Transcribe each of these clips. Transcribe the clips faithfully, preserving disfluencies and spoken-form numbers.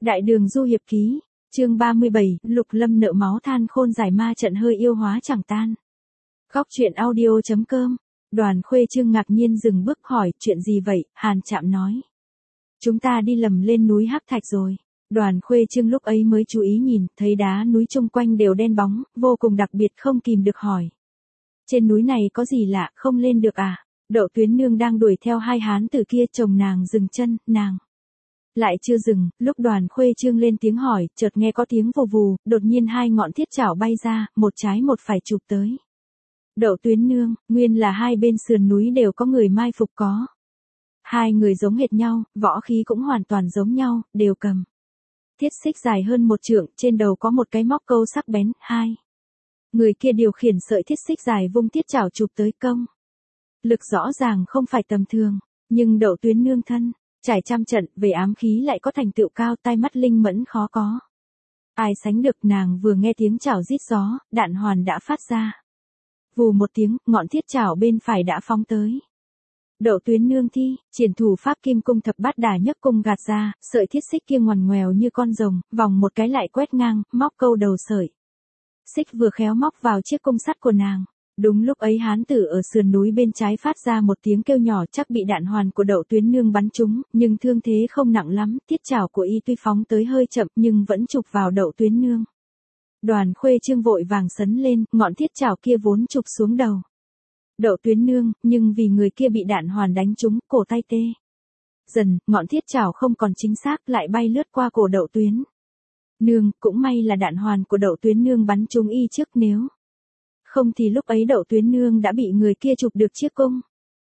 Đại đường du hiệp ký, chương ba mươi bảy, Lục Lâm nợ máu than khôn giải ma trận hơi yêu hóa chẳng tan. Góc truyện audio chấm com, Đoàn Khuê Trương ngạc nhiên dừng bước hỏi, chuyện gì vậy? Hàn Trạm nói. Chúng ta đi lầm lên núi Hắc Thạch rồi. Đoàn Khuê Trương lúc ấy mới chú ý nhìn, thấy đá núi chung quanh đều đen bóng, vô cùng đặc biệt, không kìm được hỏi. Trên núi này có gì lạ, không lên được à? Đậu Tuyến Nương đang đuổi theo hai hán tử kia, chồng nàng dừng chân, nàng lại chưa dừng, lúc Đoàn Khuê Trương lên tiếng hỏi, chợt nghe có tiếng vù vù, đột nhiên hai ngọn thiết chảo bay ra, một trái một phải chụp tới. Đậu Tuyến Nương, nguyên là hai bên sườn núi đều có người mai phục có. Hai người giống hệt nhau, võ khí cũng hoàn toàn giống nhau, đều cầm thiết xích dài hơn một trượng, trên đầu có một cái móc câu sắc bén, hai. Người kia điều khiển sợi thiết xích dài vung thiết chảo chụp tới công. Lực rõ ràng không phải tầm thường, nhưng Đậu Tuyến Nương thân trải trăm trận, về ám khí lại có thành tựu cao, tai mắt linh mẫn khó có. Ai sánh được, nàng vừa nghe tiếng chảo rít gió, đạn hoàn đã phát ra. Vù một tiếng, ngọn thiết chảo bên phải đã phóng tới. Đậu Tuyến Nương thi, triển thủ pháp kim cung thập bát đà nhấc cung gạt ra, sợi thiết xích kia ngoằn ngoèo như con rồng, vòng một cái lại quét ngang, móc câu đầu sợi xích vừa khéo móc vào chiếc cung sắt của nàng. Đúng lúc ấy hán tử ở sườn núi bên trái phát ra một tiếng kêu nhỏ, chắc bị đạn hoàn của Đậu Tuyến Nương bắn trúng, nhưng thương thế không nặng lắm, thiết chảo của y tuy phóng tới hơi chậm nhưng vẫn chụp vào Đậu Tuyến Nương. Đoàn Khuê Trương vội vàng sấn lên, ngọn thiết chảo kia vốn chụp xuống đầu Đậu Tuyến Nương, nhưng vì người kia bị đạn hoàn đánh trúng, cổ tay tê dần, ngọn thiết chảo không còn chính xác, lại bay lướt qua cổ Đậu Tuyến Nương, cũng may là đạn hoàn của Đậu Tuyến Nương bắn trúng y trước, nếu không thì lúc ấy Đậu Tuyến Nương đã bị người kia chụp được chiếc cung.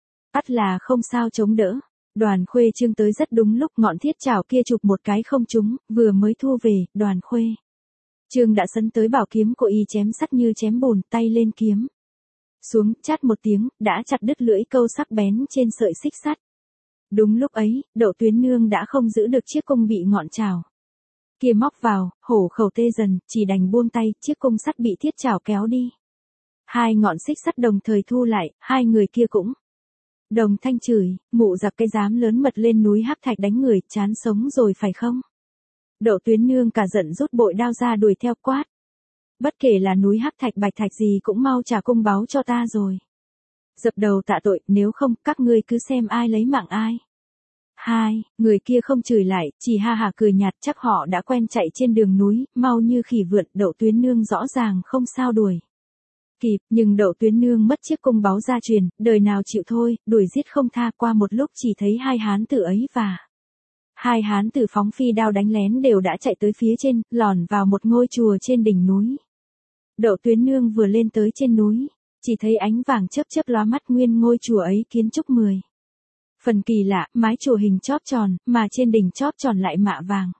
Ắt là không sao chống đỡ. Đoàn Khuê Trương tới rất đúng lúc, ngọn thiết chảo kia chụp một cái không trúng, vừa mới thu về, Đoàn Khuê Trương đã sấn tới bảo kiếm của y chém sắt như chém bùn, tay lên kiếm xuống, chát một tiếng, đã chặt đứt lưỡi câu sắc bén trên sợi xích sắt. Đúng lúc ấy, Đậu Tuyến Nương đã không giữ được chiếc cung bị ngọn chảo kia móc vào, hổ khẩu tê dần, chỉ đành buông tay, chiếc cung sắt bị thiết chảo kéo đi. Hai ngọn xích sắt đồng thời thu lại, hai người kia cũng đồng thanh chửi, mụ giặc cái dám lớn mật lên núi Hắc Thạch đánh người, chán sống rồi phải không? Đậu Tuyến Nương cả giận rút bội đao ra đuổi theo quát. Bất kể là núi Hắc Thạch Bạch Thạch gì cũng mau trả cung báo cho ta rồi. Dập đầu tạ tội, nếu không, các ngươi cứ xem ai lấy mạng ai. Hai, người kia không chửi lại, chỉ ha hả cười nhạt, chắc họ đã quen chạy trên đường núi, mau như khỉ vượn, Đậu Tuyến Nương rõ ràng không sao đuổi kịp, nhưng Đậu Tuyến Nương mất chiếc cung báu gia truyền, đời nào chịu thôi, đuổi giết không tha. Qua một lúc chỉ thấy hai hán tử ấy và hai hán tử phóng phi đao đánh lén đều đã chạy tới phía trên, lòn vào một ngôi chùa trên đỉnh núi. Đậu Tuyến Nương vừa lên tới trên núi, chỉ thấy ánh vàng chớp chớp lóa mắt, nguyên ngôi chùa ấy kiến trúc mười phần kỳ lạ, mái chùa hình chóp tròn, mà trên đỉnh chóp tròn lại mạ vàng.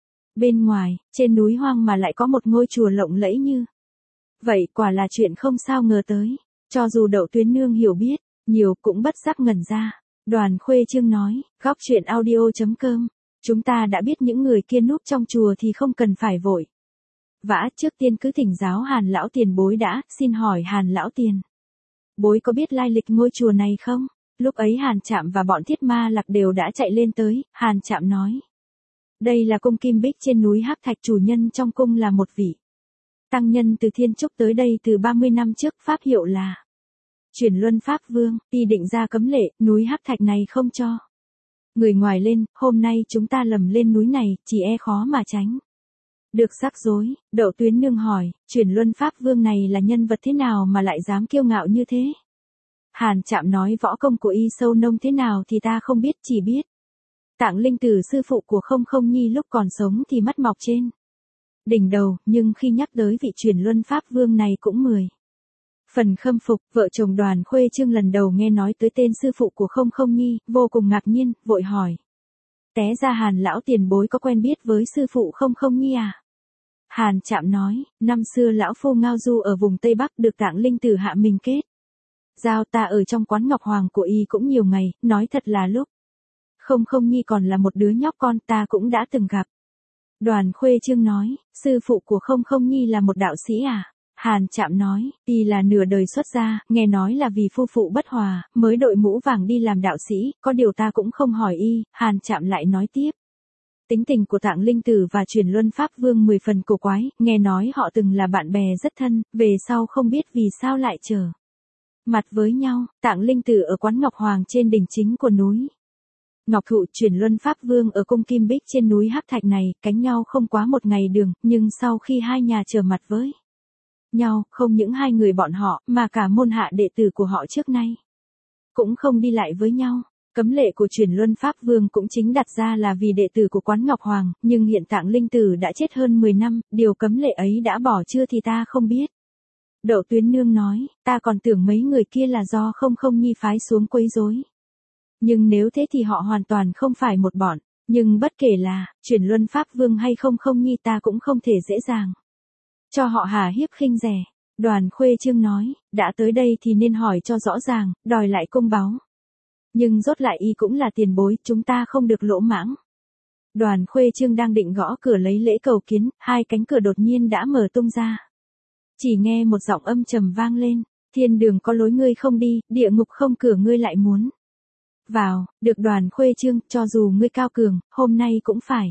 Bên ngoài, trên núi hoang mà lại có một ngôi chùa lộng lẫy như vậy, quả là chuyện không sao ngờ tới. Cho dù Đậu Tuyến Nương hiểu biết nhiều cũng bất giác ngẩn ra. Đoàn Khuê Trương nói, góc truyện audio chấm com, chúng ta đã biết những người kia núp trong chùa thì không cần phải vội vã, trước tiên cứ thỉnh giáo Hàn lão tiền bối đã. Xin hỏi Hàn lão tiền bối có biết lai lịch ngôi chùa này không? Lúc ấy Hàn Trạm và bọn Thiết Ma Lạc đều đã chạy lên tới. Hàn Trạm nói, đây là cung Kim Bích trên núi Hắc Thạch, chủ nhân trong cung là một vị tăng nhân từ Thiên Trúc tới đây từ ba mươi năm trước, pháp hiệu là Chuyển Luân Pháp Vương. Y định ra cấm lệ, núi Hắc Thạch này không cho người ngoài lên, hôm nay chúng ta lầm lên núi này, chỉ e khó mà tránh được rắc rối. Đậu Tuyến Nương hỏi, Chuyển Luân Pháp Vương này là nhân vật thế nào mà lại dám kiêu ngạo như thế? Hàn Trạm nói, võ công của y sâu nông thế nào thì ta không biết, chỉ biết Tạng Linh Tử sư phụ của Không Không Nhi lúc còn sống thì mắt mọc trên đỉnh đầu, nhưng khi nhắc tới vị Chuyển Luân Pháp Vương này cũng mười phần khâm phục. Vợ chồng Đoàn Khuê Trương lần đầu nghe nói tới tên sư phụ của Không Không Nhi, vô cùng ngạc nhiên, vội hỏi, té ra Hàn lão tiền bối có quen biết với sư phụ Không Không Nhi à? Hàn Trạm nói, năm xưa lão phu ngao du ở vùng Tây Bắc, được Tạng Linh Tử hạ mình kết giao, ta ở trong quán Ngọc Hoàng của y cũng nhiều ngày, nói thật là lúc Không Không Nhi còn là một đứa nhóc con, ta cũng đã từng gặp. Đoàn Khuê Trương nói, sư phụ của Không Không Nhi là một đạo sĩ à? Hàn Trạm nói, y là nửa đời xuất gia, nghe nói là vì phu phụ bất hòa, mới đội mũ vàng đi làm đạo sĩ, có điều ta cũng không hỏi y. Hàn Trạm lại nói tiếp, Tính tình của Tạng Linh Tử và Chuyển Luân Pháp Vương mười phần cổ quái, nghe nói họ từng là bạn bè rất thân, về sau không biết vì sao lại trở mặt với nhau. Tạng Linh Tử ở quán Ngọc Hoàng trên đỉnh chính của núi Ngọc Thụ, Chuyển Luân Pháp Vương ở cung Kim Bích trên núi Hắc Thạch này, cánh nhau không quá một ngày đường, nhưng sau khi hai nhà trở mặt với nhau, không những hai người bọn họ, mà cả môn hạ đệ tử của họ trước nay cũng không đi lại với nhau. Cấm lệ của Chuyển Luân Pháp Vương cũng chính đặt ra là vì đệ tử của quán Ngọc Hoàng, nhưng hiện Tạng Linh Tử đã chết hơn mười năm, điều cấm lệ ấy đã bỏ chưa thì ta không biết. Đậu Tuyến Nương nói, ta còn tưởng mấy người kia là do không không nhi phái xuống quấy rối. Nhưng nếu thế thì họ hoàn toàn không phải một bọn, nhưng bất kể là Chuyển Luân Pháp Vương hay không không nhi ta cũng không thể dễ dàng cho họ hà hiếp khinh rẻ. Đoàn Khuê Trương nói, đã tới đây thì nên hỏi cho rõ ràng, đòi lại công báu. Nhưng rốt lại y cũng là tiền bối, chúng ta không được lỗ mãng. Đoàn Khuê Trương đang định gõ cửa lấy lễ cầu kiến, hai cánh cửa đột nhiên đã mở tung ra. Chỉ nghe một giọng âm trầm vang lên, thiên đường có lối ngươi không đi, địa ngục không cửa ngươi lại muốn vào. Được Đoàn Khuê Trương, cho dù ngươi cao cường, hôm nay cũng phải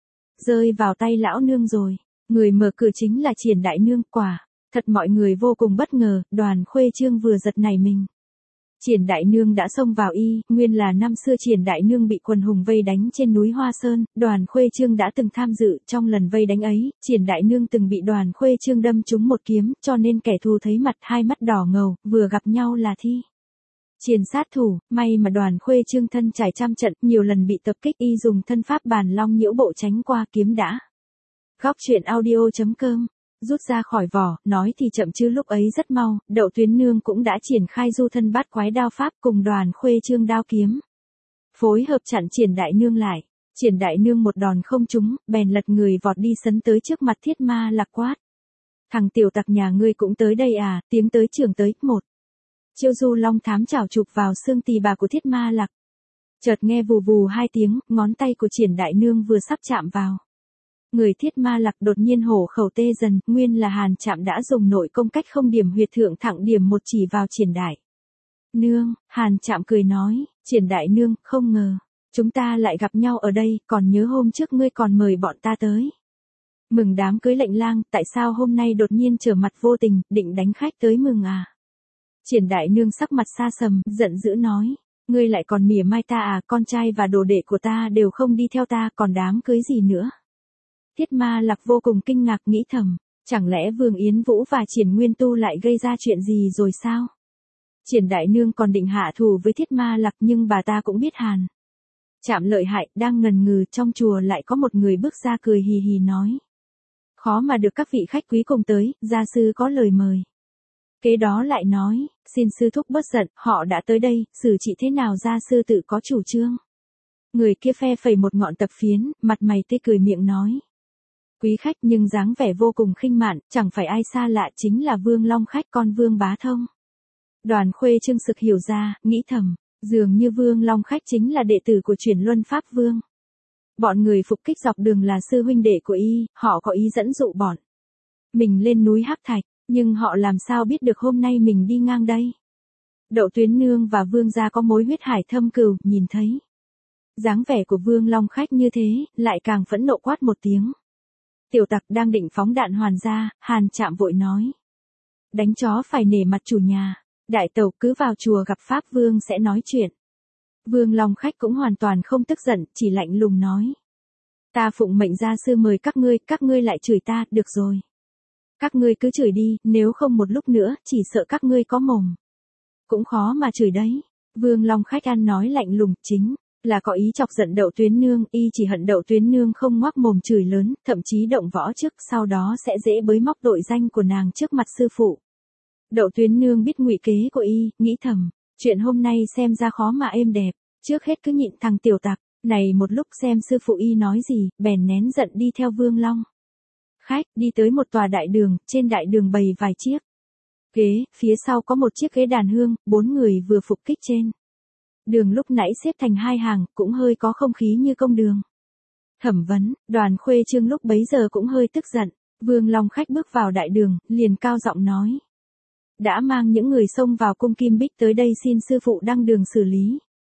rơi vào tay lão nương rồi. Người mở cửa chính là Triển đại nương. Quả thật mọi người vô cùng bất ngờ. Đoàn Khuê Trương vừa giật nảy mình, Triển đại nương đã xông vào y, nguyên là năm xưa Triển đại nương bị quần hùng vây đánh trên núi Hoa Sơn, Đoàn Khuê Trương đã từng tham dự, trong lần vây đánh ấy, Triển đại nương từng bị Đoàn Khuê Trương đâm trúng một kiếm, cho nên kẻ thù thấy mặt hai mắt đỏ ngầu, vừa gặp nhau là thi triển sát thủ. May mà Đoàn Khuê Trương thân trải trăm trận, nhiều lần bị tập kích, y dùng thân pháp Bàn Long Nhiễu Bộ tránh qua kiếm đã. Góc truyện audio chấm com rút ra khỏi vỏ, nói thì chậm chứ lúc ấy rất mau, Đậu Tuyến Nương cũng đã triển khai du thân bát quái đao pháp cùng Đoàn Khuê Trương đao kiếm, phối hợp chặn Triển đại nương lại. Triển đại nương một đòn không trúng, bèn lật người vọt đi sấn tới trước mặt Thiết Ma Lạc quát: thằng tiểu tặc nhà ngươi cũng tới đây à? Tiếng tới trường tới. Một chiêu du long thám chảo chụp vào xương tỳ bà của Thiết Ma Lạc. Chợt nghe vù vù hai tiếng, ngón tay của Triển đại nương vừa sắp chạm vào người Thiết Ma Lạc, đột nhiên hổ khẩu tê dần, nguyên là Hàn Trạm đã dùng nội công cách không điểm huyệt thượng thẳng điểm một chỉ vào Triển đại nương. Hàn Trạm cười nói, Triển đại nương, không ngờ chúng ta lại gặp nhau ở đây, còn nhớ hôm trước ngươi còn mời bọn ta tới mừng đám cưới lệnh lang, tại sao hôm nay đột nhiên trở mặt vô tình, định đánh khách tới mừng à? Triển đại nương sắc mặt xa sầm, giận dữ nói, ngươi lại còn mỉa mai ta à? Con trai và đồ đệ của ta đều không đi theo ta, còn đám cưới gì nữa? Thiết Ma Lạc vô cùng kinh ngạc, nghĩ thầm, chẳng lẽ Vương Yến Vũ và Triển Nguyên Tu lại gây ra chuyện gì rồi sao? Triển đại nương còn định hạ thủ với Thiết Ma Lạc, nhưng bà ta cũng biết Hàn Trạm lợi hại, đang ngần ngừ, trong chùa lại có một người bước ra cười hì hì nói, khó mà được các vị khách quý cùng tới, gia sư có lời mời. Kế đó lại nói, xin sư thúc bớt giận, họ đã tới đây, xử trị thế nào gia sư tự có chủ trương. Người kia phe phẩy một ngọn tập phiến, mặt mày tươi cười miệng nói, quý khách, nhưng dáng vẻ vô cùng khinh mạn, chẳng phải ai xa lạ, chính là Vương Long Khách, con Vương Bá Thông. Đoàn Khuê Trương sực hiểu ra, nghĩ thầm, dường như Vương Long Khách chính là đệ tử của Chuyển Luân Pháp Vương. Bọn người phục kích dọc đường là sư huynh đệ của y, họ có ý dẫn dụ bọn mình lên núi Hắc Thạch, nhưng họ làm sao biết được hôm nay mình đi ngang đây. Đậu Tuyến Nương và Vương gia có mối huyết hải thâm cừu, nhìn thấy dáng vẻ của Vương Long Khách như thế, lại càng phẫn nộ quát một tiếng. Tiểu tặc, đang định phóng đạn hoàn ra, Hàn Trạm vội nói, đánh chó phải nể mặt chủ nhà, đại tẩu cứ vào chùa gặp Pháp Vương sẽ nói chuyện. Vương Long Khách cũng hoàn toàn không tức giận, chỉ lạnh lùng nói, ta phụng mệnh gia sư mời các ngươi, các ngươi lại chửi ta, được rồi. Các ngươi cứ chửi đi, nếu không một lúc nữa, chỉ sợ các ngươi có mồm cũng khó mà chửi đấy. Vương Long Khách ăn nói lạnh lùng, chính là có ý chọc giận Đậu Tuyến Nương, y chỉ hận Đậu Tuyến Nương không ngoác mồm chửi lớn, thậm chí động võ trước, sau đó sẽ dễ bới móc tội danh của nàng trước mặt sư phụ. Đậu Tuyến Nương biết ngụy kế của y, nghĩ thầm, chuyện hôm nay xem ra khó mà êm đẹp, trước hết cứ nhịn thằng tiểu tặc này một lúc xem sư phụ y nói gì, bèn nén giận đi theo Vương Long Khách, đi tới một tòa đại đường, trên đại đường bày vài chiếc ghế, phía sau có một chiếc ghế đàn hương, bốn người vừa phục kích trên đường lúc nãy xếp thành hai hàng, cũng hơi có không khí như công đường thẩm vấn. Đoàn Khuê Trương lúc bấy giờ cũng hơi tức giận. Vương Long Khách bước vào đại đường, liền cao giọng nói, đã mang những người xông vào cung Kim Bích tới đây xin sư phụ đăng đường xử lý.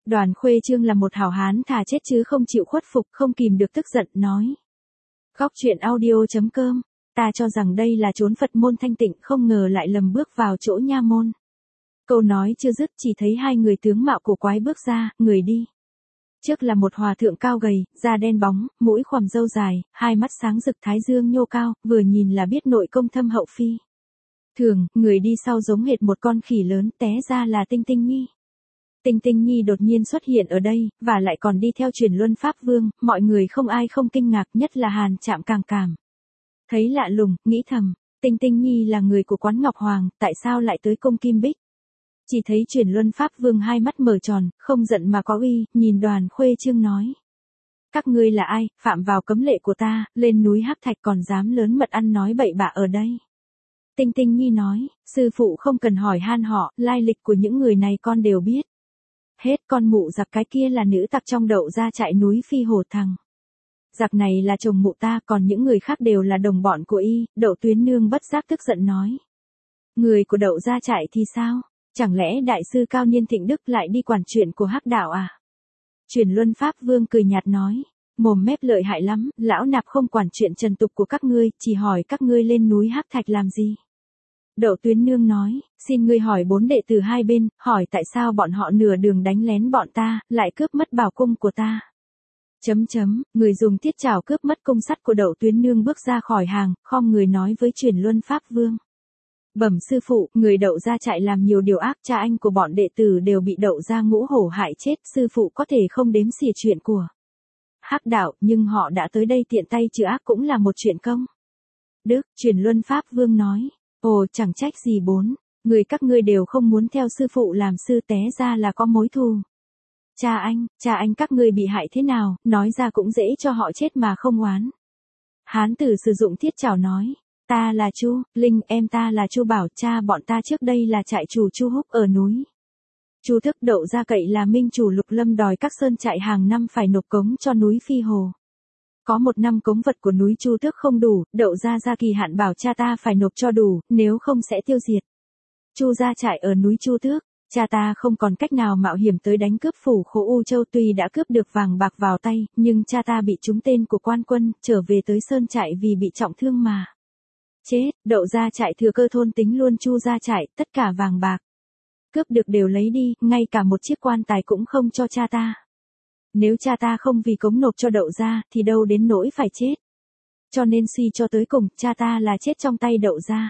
Đoàn Khuê Trương là một hảo hán thà chết chứ không chịu khuất phục, không kìm được tức giận, nói. Góc truyện audio.com, ta cho rằng đây là chốn Phật môn thanh tịnh, không ngờ lại lầm bước vào chỗ nha môn. Câu nói chưa dứt chỉ thấy hai người tướng mạo cổ quái bước ra, người đi. Trước là một hòa thượng cao gầy, da đen bóng, mũi khoằm râu dài, hai mắt sáng rực, thái dương nhô cao, vừa nhìn là biết nội công thâm hậu phi thường. Người đi sau giống hệt một con khỉ lớn, té ra là Tinh Tinh Nhi. Tinh Tinh Nhi đột nhiên xuất hiện ở đây, và lại còn đi theo Chuyển Luân Pháp Vương, mọi người không ai không kinh ngạc, nhất là Hàn Trạm càng cảm. Thấy lạ lùng, nghĩ thầm, Tinh Tinh Nhi là người của quán Ngọc Hoàng, tại sao lại tới cung Kim Bích? Chỉ thấy Chuyển Luân Pháp Vương hai mắt mở tròn, không giận mà có uy, nhìn Đoàn Khuê Trương nói. Các ngươi là ai, phạm vào cấm lệ của ta, lên núi Hắc Thạch còn dám lớn mật ăn nói bậy bạ ở đây. Tinh Tinh Nhi nói, sư phụ không cần hỏi han họ, lai lịch của những người này con đều biết. Hết, con mụ giặc cái kia là nữ tặc trong Đậu Gia Trại núi Phi Hồ Thằng. Giặc này là chồng mụ ta, còn những người khác đều là đồng bọn của y. Đậu Tuyến Nương bất giác tức giận nói. Người của Đậu Gia Trại thì sao? Chẳng lẽ đại sư Cao Niên Thịnh Đức lại đi quản chuyện của Hắc Đạo à? Chuyển Luân Pháp Vương cười nhạt nói, mồm mép lợi hại lắm, lão nạp không quản chuyện trần tục của các ngươi, chỉ hỏi các ngươi lên núi Hắc Thạch làm gì? Đậu Tuyến Nương nói, xin ngươi hỏi bốn đệ tử hai bên, hỏi tại sao bọn họ nửa đường đánh lén bọn ta, lại cướp mất bảo cung của ta. Chấm chấm, người dùng thiết trảo cướp mất cung sắt của Đậu Tuyến Nương bước ra khỏi hàng, khom người nói với Chuyển Luân Pháp Vương. Bẩm sư phụ, người Đậu Gia Trại làm nhiều điều ác, cha anh của bọn đệ tử đều bị Đậu Gia Ngũ Hổ hại chết, sư phụ có thể không đếm xỉa chuyện của Hắc Đạo, nhưng họ đã tới đây tiện tay trừ ác cũng là một chuyện công đức. Chuyển Luân Pháp Vương nói, ồ chẳng trách gì bốn, người các ngươi đều không muốn theo sư phụ làm sư, té ra là có mối thù. Cha anh, cha anh các ngươi bị hại thế nào, nói ra cũng dễ cho họ chết mà không oán. Hán tử sử dụng thiết trảo nói. Ta là Chu Linh, em ta là Chu Bảo, cha bọn ta trước đây là trại chủ Chu Húc ở núi Chu Thức. Đậu Gia Cậy là minh chủ Lục Lâm đòi các sơn trại hàng năm phải nộp cống cho núi Phi Hồ. Có một năm cống vật của núi Chu Thức không đủ, Đậu Gia ra kỳ hạn bảo cha ta phải nộp cho đủ, nếu không sẽ tiêu diệt Chu Gia Trại ở núi Chu Tước. Cha ta không còn cách nào mạo hiểm tới đánh cướp phủ khố U Châu, tuy đã cướp được vàng bạc vào tay, nhưng cha ta bị trúng tên của quan quân, trở về tới sơn trại vì bị trọng thương mà chết. Đậu Gia Trại thừa cơ thôn tính luôn Chu Gia Trại, tất cả vàng bạc cướp được đều lấy đi, ngay cả một chiếc quan tài cũng không cho cha ta. Nếu cha ta không vì cống nộp cho Đậu Gia, thì đâu đến nỗi phải chết. Cho nên suy cho tới cùng, cha ta là chết trong tay Đậu Gia.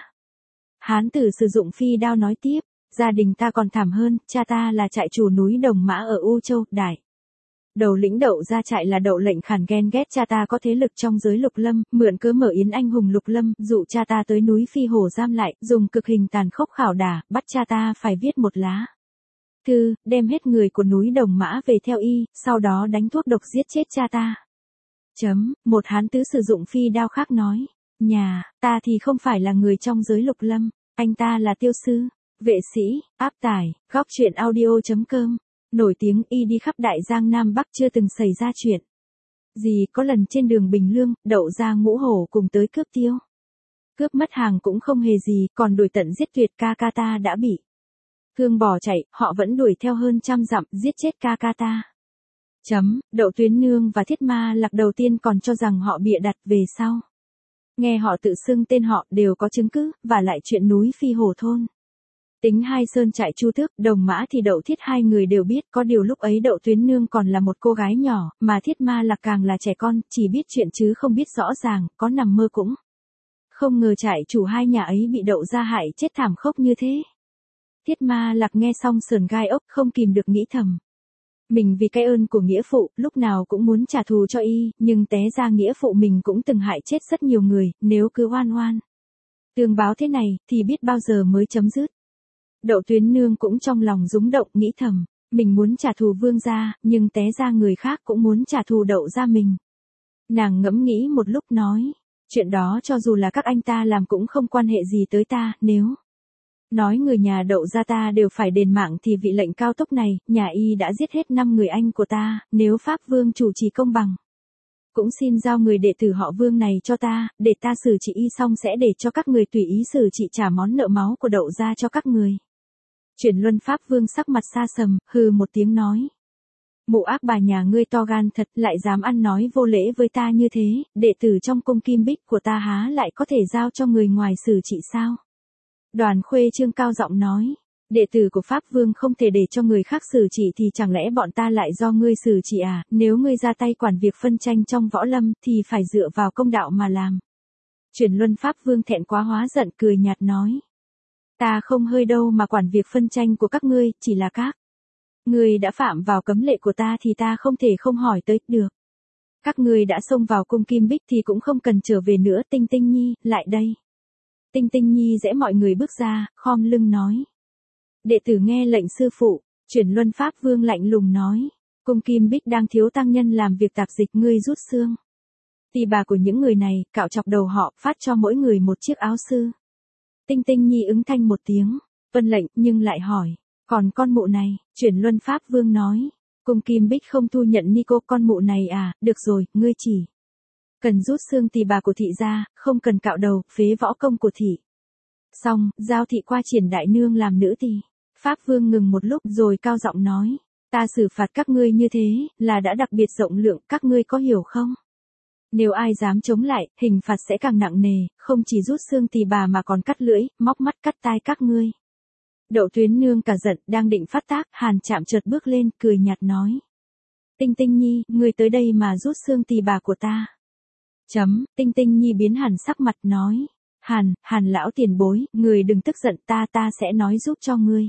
Hán tử sử dụng phi đao nói tiếp, gia đình ta còn thảm hơn, cha ta là trại chủ núi Đồng Mã ở U Châu, Đại đầu lĩnh Đậu Gia Trại là Đậu Lệnh Khản ghen ghét cha ta có thế lực trong giới Lục Lâm, mượn cớ mở yến anh hùng Lục Lâm, dụ cha ta tới núi Phi Hồ giam lại, dùng cực hình tàn khốc khảo đả, bắt cha ta phải viết một lá thư, đem hết người của núi Đồng Mã về theo y, sau đó đánh thuốc độc giết chết cha ta. Chấm, một hán tứ sử dụng phi đao khác nói, nhà, ta thì không phải là người trong giới Lục Lâm, anh ta là tiêu sư, vệ sĩ, áp tải, góc truyện audio.com. Nổi tiếng y đi khắp Đại Giang Nam Bắc chưa từng xảy ra chuyện gì, có lần trên đường Bình Lương, Đậu Gia Ngũ Hổ cùng tới cướp tiêu. Cướp mất hàng cũng không hề gì, còn đuổi tận giết tuyệt, ca ca ta đã bị thương bỏ chạy, họ vẫn đuổi theo hơn trăm dặm, giết chết ca ca ta. Chấm, Đậu Tuyến Nương và Thiết Ma Lạc đầu tiên còn cho rằng họ bịa đặt, về sau nghe họ tự xưng tên họ, đều có chứng cứ, và lại chuyện núi Phi Hồ thôn tính hai sơn trại Chu Tước, Đồng Mã thì Đậu Thiết hai người đều biết, có điều lúc ấy Đậu Tuyến Nương còn là một cô gái nhỏ, mà Thiết Ma Lạc càng là trẻ con, chỉ biết chuyện chứ không biết rõ ràng, có nằm mơ cũng không ngờ trại chủ hai nhà ấy bị Đậu Gia hại chết thảm khốc như thế. Thiết Ma Lạc nghe xong sờn gai ốc, không kìm được nghĩ thầm. Mình vì cái ơn của nghĩa phụ, lúc nào cũng muốn trả thù cho y, nhưng té ra nghĩa phụ mình cũng từng hại chết rất nhiều người, nếu cứ oan oan tương báo thế này, thì biết bao giờ mới chấm dứt. Đậu Tuyến Nương cũng trong lòng rúng động, nghĩ thầm, mình muốn trả thù Vương gia, nhưng té ra người khác cũng muốn trả thù Đậu gia mình. Nàng ngẫm nghĩ một lúc nói, chuyện đó cho dù là các anh ta làm cũng không quan hệ gì tới ta, nếu nói người nhà Đậu gia ta đều phải đền mạng thì vị lệnh cao tốc này, nhà y đã giết hết năm người anh của ta, nếu Pháp Vương chủ trì công bằng, cũng xin giao người đệ tử họ Vương này cho ta, để ta xử trị y xong sẽ để cho các người tùy ý xử trị trả món nợ máu của Đậu gia cho các người. Chuyển Luân Pháp Vương sắc mặt xa sầm, hừ một tiếng nói. Mụ ác bà nhà ngươi to gan thật, lại dám ăn nói vô lễ với ta như thế, đệ tử trong cung Kim Bích của ta há lại có thể giao cho người ngoài xử trị sao? Đoàn Khuê Trương cao giọng nói, đệ tử của Pháp Vương không thể để cho người khác xử trị thì chẳng lẽ bọn ta lại do ngươi xử trị à, nếu ngươi ra tay quản việc phân tranh trong võ lâm thì phải dựa vào công đạo mà làm. Chuyển Luân Pháp Vương thẹn quá hóa giận cười nhạt nói, ta không hơi đâu mà quản việc phân tranh của các ngươi, chỉ là các ngươi đã phạm vào cấm lệ của ta thì ta không thể không hỏi tới, được. Các ngươi đã xông vào cung Kim Bích thì cũng không cần trở về nữa. Tinh Tinh Nhi, lại đây. Tinh Tinh Nhi dễ mọi người bước ra, khom lưng nói. Đệ tử nghe lệnh sư phụ. Chuyển Luân Pháp Vương lạnh lùng nói, cung Kim Bích đang thiếu tăng nhân làm việc tạp dịch, ngươi rút xương tỳ bà của những người này, cạo chọc đầu họ, phát cho mỗi người một chiếc áo sư. Tinh Tinh Nhi ứng thanh một tiếng, vâng lệnh, nhưng lại hỏi, còn con mụ này? Chuyển Luân Pháp Vương nói, cung Kim Bích không thu nhận ni cô con mụ này à, được rồi, ngươi chỉ cần rút xương tỳ bà của thị ra, không cần cạo đầu, phế võ công của thị. Xong, giao thị qua Triển đại nương làm nữ tỳ. Pháp Vương ngừng một lúc rồi cao giọng nói, ta xử phạt các ngươi như thế, là đã đặc biệt rộng lượng, các ngươi có hiểu không? Nếu ai dám chống lại, hình phạt sẽ càng nặng nề, không chỉ rút xương tỳ bà mà còn cắt lưỡi, móc mắt cắt tai các ngươi. Đậu Tuyến nương cả giận, đang định phát tác, Hàn Trạm chợt bước lên, cười nhạt nói. Tinh Tinh Nhi, ngươi tới đây mà rút xương tỳ bà của ta. Chấm, Tinh Tinh Nhi biến hẳn sắc mặt nói. Hàn, Hàn lão tiền bối, ngươi đừng tức giận, ta ta sẽ nói giúp cho ngươi.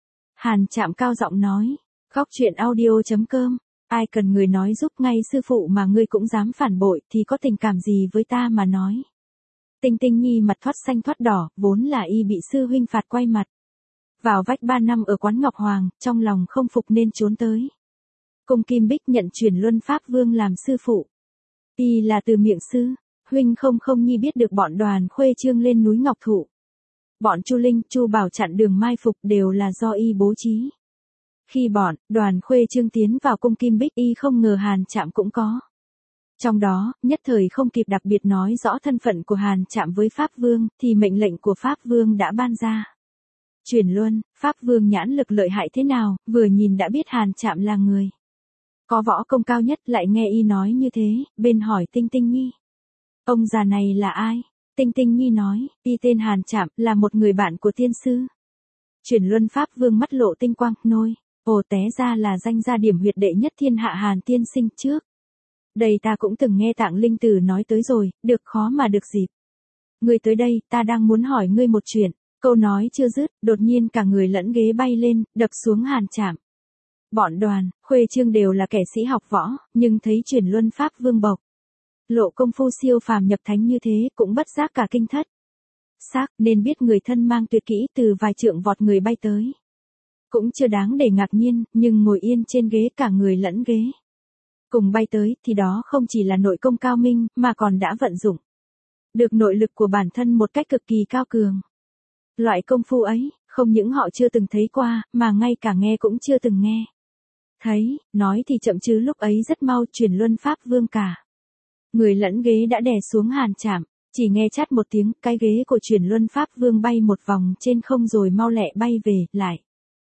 Hàn Trạm cao giọng nói. Góc truyện audio chấm com. Ai cần người nói giúp, ngay sư phụ mà ngươi cũng dám phản bội thì có tình cảm gì với ta mà nói. Tinh Tinh Nhi mặt thoát xanh thoát đỏ, vốn là y bị sư huynh phạt quay mặt. Vào vách ba năm ở quán Ngọc Hoàng, trong lòng không phục nên trốn tới. Cung Kim Bích nhận Chuyển Luân Pháp Vương làm sư phụ. Y là từ miệng sư, huynh không không nhi biết được bọn Đoàn Khuê Trương lên núi Ngọc Thụ. Bọn Chu Linh, Chu Bảo chặn đường mai phục đều là do y bố trí. Khi bọn Đoàn Khuê Trương tiến vào cung Kim Bích, y không ngờ Hàn Trạm cũng có. Trong đó, nhất thời không kịp đặc biệt nói rõ thân phận của Hàn Trạm với Pháp Vương, thì mệnh lệnh của Pháp Vương đã ban ra. Chuyển Luân, Pháp Vương nhãn lực lợi hại thế nào, vừa nhìn đã biết Hàn Trạm là người có võ công cao nhất, lại nghe y nói như thế, bên hỏi Tinh Tinh Nhi. Ông già này là ai? Tinh Tinh Nhi nói, y tên Hàn Trạm, là một người bạn của tiên sư. Chuyển Luân Pháp Vương mắt lộ tinh quang, nôi, ồ té ra là danh gia điểm huyệt đệ nhất thiên hạ Hàn tiên sinh trước. Đây ta cũng từng nghe Tạng Linh Tử nói tới rồi, được khó mà được dịp. Ngươi tới đây, ta đang muốn hỏi ngươi một chuyện. Câu nói chưa dứt, đột nhiên cả người lẫn ghế bay lên, đập xuống Hàn Trạm. Bọn Đoàn Khuê Trương đều là kẻ sĩ học võ, nhưng thấy Chuyển Luân Pháp Vương bộc lộ công phu siêu phàm nhập thánh như thế, cũng bất giác cả kinh thất xác, nên biết người thân mang tuyệt kỹ, từ vài trượng vọt người bay tới. Cũng chưa đáng để ngạc nhiên, nhưng ngồi yên trên ghế cả người lẫn ghế cùng bay tới, thì đó không chỉ là nội công cao minh, mà còn đã vận dụng được nội lực của bản thân một cách cực kỳ cao cường. Loại công phu ấy, không những họ chưa từng thấy qua, mà ngay cả nghe cũng chưa từng nghe thấy. Nói thì chậm chứ lúc ấy rất mau, Chuyển Luân Pháp Vương cả người lẫn ghế đã đè xuống Hàn Trạm. Chỉ nghe chát một tiếng, cái ghế của Chuyển Luân Pháp Vương bay một vòng trên không rồi mau lẹ bay về, lại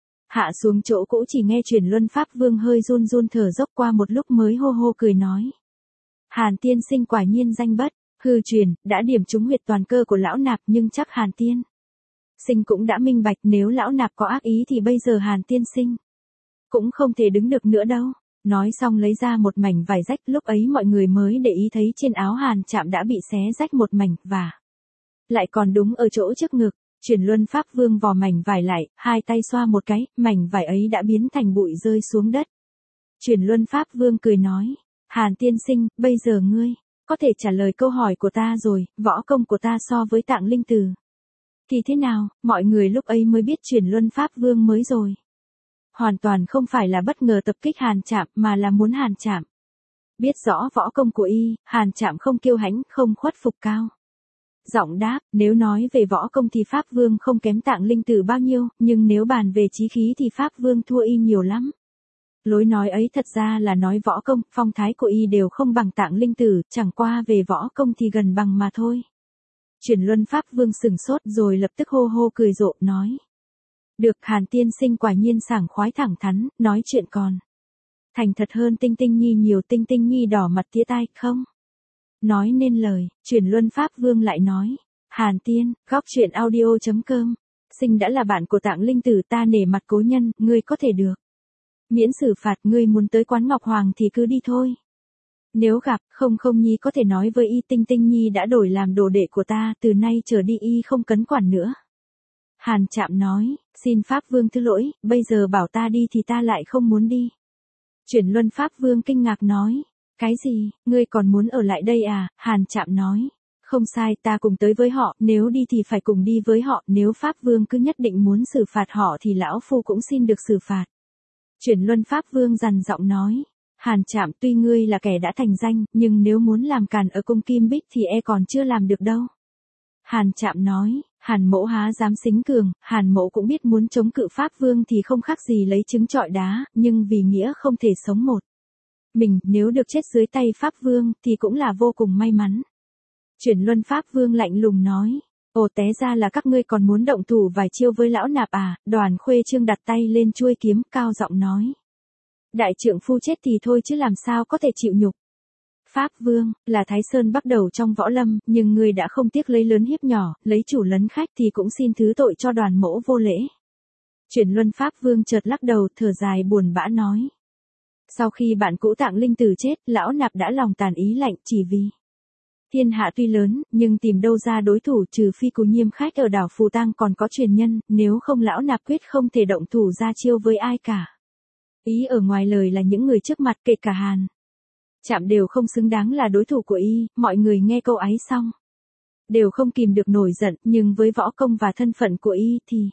hạ xuống chỗ cũ. Chỉ nghe Chuyển Luân Pháp Vương hơi run run thở dốc, qua một lúc mới hô hô cười nói. Hàn tiên sinh quả nhiên danh bất hư truyền, đã điểm trúng huyệt toàn cơ của lão nạp, nhưng chắc Hàn tiên sinh cũng đã minh bạch, nếu lão nạp có ác ý thì bây giờ Hàn tiên sinh cũng không thể đứng được nữa đâu. Nói xong lấy ra một mảnh vải rách, lúc ấy mọi người mới để ý thấy trên áo Hàn Trạm đã bị xé rách một mảnh, và lại còn đúng ở chỗ trước ngực. Chuyển Luân Pháp Vương vò mảnh vải lại, hai tay xoa một cái, mảnh vải ấy đã biến thành bụi rơi xuống đất. Chuyển Luân Pháp Vương cười nói, Hàn tiên sinh, bây giờ ngươi có thể trả lời câu hỏi của ta rồi, võ công của ta so với Tạng Linh Tử thì thế nào? Mọi người lúc ấy mới biết Chuyển Luân Pháp Vương mới rồi hoàn toàn không phải là bất ngờ tập kích Hàn Trạm, mà là muốn Hàn Trạm biết rõ võ công của y. Hàn Trạm không kiêu hãnh, không khuất phục, cao giọng đáp, nếu nói về võ công thì Pháp Vương không kém Tạng Linh Tử bao nhiêu, nhưng nếu bàn về chí khí thì Pháp Vương thua y nhiều lắm. Lối nói ấy thật ra là nói võ công, phong thái của y đều không bằng Tạng Linh Tử, chẳng qua về võ công thì gần bằng mà thôi. Chuyển Luân Pháp Vương sừng sốt rồi lập tức hô hô cười rộ, nói. Được, Hàn tiên sinh quả nhiên sảng khoái thẳng thắn, nói chuyện còn Thành thật hơn Tinh Tinh Nhi nhiều. Tinh Tinh Nhi đỏ mặt tía tai, không nói nên lời. Chuyển Luân Pháp Vương lại nói. Hàn Tiên, góc truyện audio.com. Sinh đã là bạn của Tạng Linh Tử, ta nể mặt cố nhân, ngươi có thể được miễn xử phạt. Ngươi muốn tới quán Ngọc Hoàng thì cứ đi thôi. Nếu gặp, không không Nhi có thể nói với y Tinh Tinh Nhi đã đổi làm đồ đệ của ta, từ nay trở đi y không cấn quản nữa. Hàn Trạm nói, xin Pháp Vương thứ lỗi, bây giờ bảo ta đi thì ta lại không muốn đi. Chuyển Luân Pháp Vương kinh ngạc nói, cái gì, ngươi còn muốn ở lại đây à? Hàn Trạm nói, không sai, ta cùng tới với họ, nếu đi thì phải cùng đi với họ, nếu Pháp Vương cứ nhất định muốn xử phạt họ thì lão phu cũng xin được xử phạt. Chuyển Luân Pháp Vương dằn giọng nói, Hàn Trạm, tuy ngươi là kẻ đã thành danh, nhưng nếu muốn làm càn ở cung Kim Bích thì e còn chưa làm được đâu. Hàn Trạm nói, Hàn mỗ há dám xính cường, Hàn mỗ cũng biết muốn chống cự Pháp Vương thì không khác gì lấy trứng trọi đá, nhưng vì nghĩa không thể sống một mình, nếu được chết dưới tay Pháp Vương thì cũng là vô cùng may mắn. Chuyển Luân Pháp Vương lạnh lùng nói, ồ, té ra là các ngươi còn muốn động thủ vài chiêu với lão nạp à? Đoàn Khuê Trương đặt tay lên chuôi kiếm, cao giọng nói, đại trượng phu chết thì thôi chứ làm sao có thể chịu nhục. Pháp Vương, là Thái Sơn bắt đầu trong võ lâm, nhưng ngươi đã không tiếc lấy lớn hiếp nhỏ, lấy chủ lấn khách thì cũng xin thứ tội cho đoàn mỗ vô lễ. Chuyển Luân Pháp Vương chợt lắc đầu, thở dài buồn bã nói. Sau khi bạn cũ Tạng Linh Tử chết, lão nạp đã lòng tàn ý lạnh, chỉ vì thiên hạ tuy lớn, nhưng tìm đâu ra đối thủ, trừ phi Cù Nhiêm khách ở đảo Phù Tang còn có truyền nhân, nếu không lão nạp quyết không thể động thủ ra chiêu với ai cả. Ý ở ngoài lời là những người trước mặt, kể cả Hàn Trạm đều không xứng đáng là đối thủ của y. Mọi người nghe câu ấy xong đều không kìm được nổi giận, nhưng với võ công và thân phận của y thì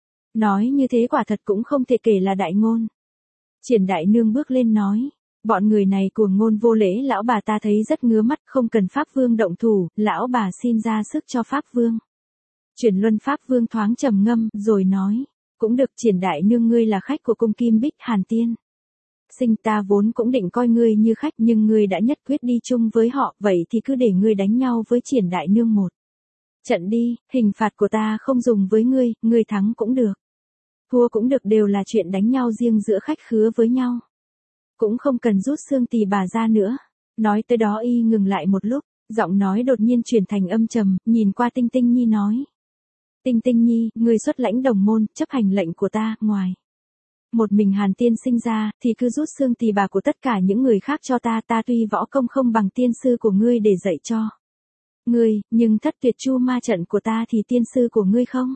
nói như thế quả thật cũng không thể kể là đại ngôn. Triển Đại Nương bước lên nói, bọn người này cuồng ngôn vô lễ, lão bà ta thấy rất ngứa mắt, không cần Pháp Vương động thủ, lão bà xin ra sức cho Pháp Vương. Chuyển Luân Pháp Vương thoáng trầm ngâm, rồi nói, cũng được. Triển Đại Nương, ngươi là khách của cung Kim Bích, Hàn Tiên Sinh, ta vốn cũng định coi ngươi như khách, nhưng ngươi đã nhất quyết đi chung với họ, vậy thì cứ để ngươi đánh nhau với Triển Đại Nương một trận đi, hình phạt của ta không dùng với ngươi, ngươi thắng cũng được, thua cũng được, đều là chuyện đánh nhau riêng giữa khách khứa với nhau. Cũng không cần rút xương tỳ bà ra nữa. Nói tới đó y ngừng lại một lúc, giọng nói đột nhiên chuyển thành âm trầm, nhìn qua Tinh Tinh Nhi nói. Tinh Tinh Nhi, ngươi xuất lãnh đồng môn, chấp hành lệnh của ta, ngoài một mình Hàn Tiên Sinh ra, thì cứ rút xương tỳ bà của tất cả những người khác cho ta. Ta tuy võ công không bằng tiên sư của ngươi để dạy cho ngươi, nhưng thất tuyệt chu ma trận của ta thì tiên sư của ngươi không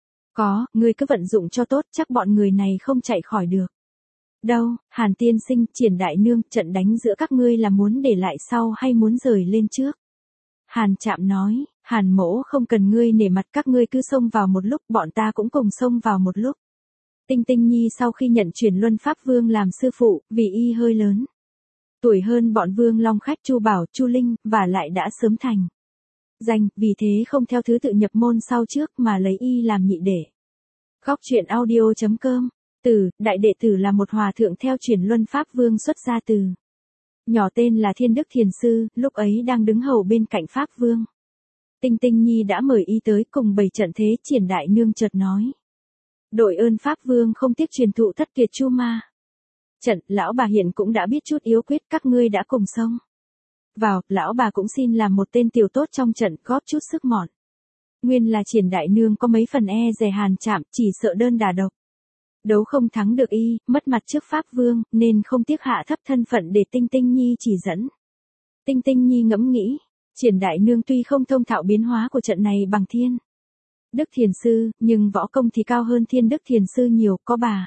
có, ngươi cứ vận dụng cho tốt, chắc bọn người này không chạy khỏi được đâu. Hàn Tiên Sinh, Triển Đại Nương, trận đánh giữa các ngươi là muốn để lại sau hay muốn rời lên trước? Hàn Trạm nói, Hàn mỗ không cần ngươi nể mặt, các ngươi cứ xông vào một lúc, bọn ta cũng cùng xông vào một lúc. Tinh Tinh Nhi sau khi nhận Chuyển Luân Pháp Vương làm sư phụ, vì y hơi lớn tuổi hơn bọn Vương Long khách Chu Bảo, Chu Linh, và lại đã sớm thành danh, vì thế không theo thứ tự nhập môn sau trước mà lấy y làm nhị đệ. Góc truyện audio.com. Từ, đại đệ tử là một hòa thượng theo Chuyển Luân Pháp Vương xuất gia từ nhỏ, tên là Thiên Đức Thiền Sư, lúc ấy đang đứng hầu bên cạnh Pháp Vương. Tinh Tinh Nhi đã mời y tới cùng bày trận thế. Triển Đại Nương chợt nói, đội ơn Pháp Vương không tiếc truyền thụ thất tuyệt chu ma trận, lão bà hiện cũng đã biết chút yếu quyết, các ngươi đã cùng xông vào, lão bà cũng xin làm một tên tiểu tốt trong trận, góp chút sức mọn. Nguyên là Triển Đại Nương có mấy phần e dè Hàn Trạm, chỉ sợ đơn đà độc đấu không thắng được y, mất mặt trước Pháp Vương, nên không tiếc hạ thấp thân phận để Tinh Tinh Nhi chỉ dẫn. Tinh Tinh Nhi ngẫm nghĩ, Triển Đại Nương tuy không thông thạo biến hóa của trận này bằng Thiên Đức Thiền Sư, nhưng võ công thì cao hơn Thiên Đức Thiền Sư nhiều, có bà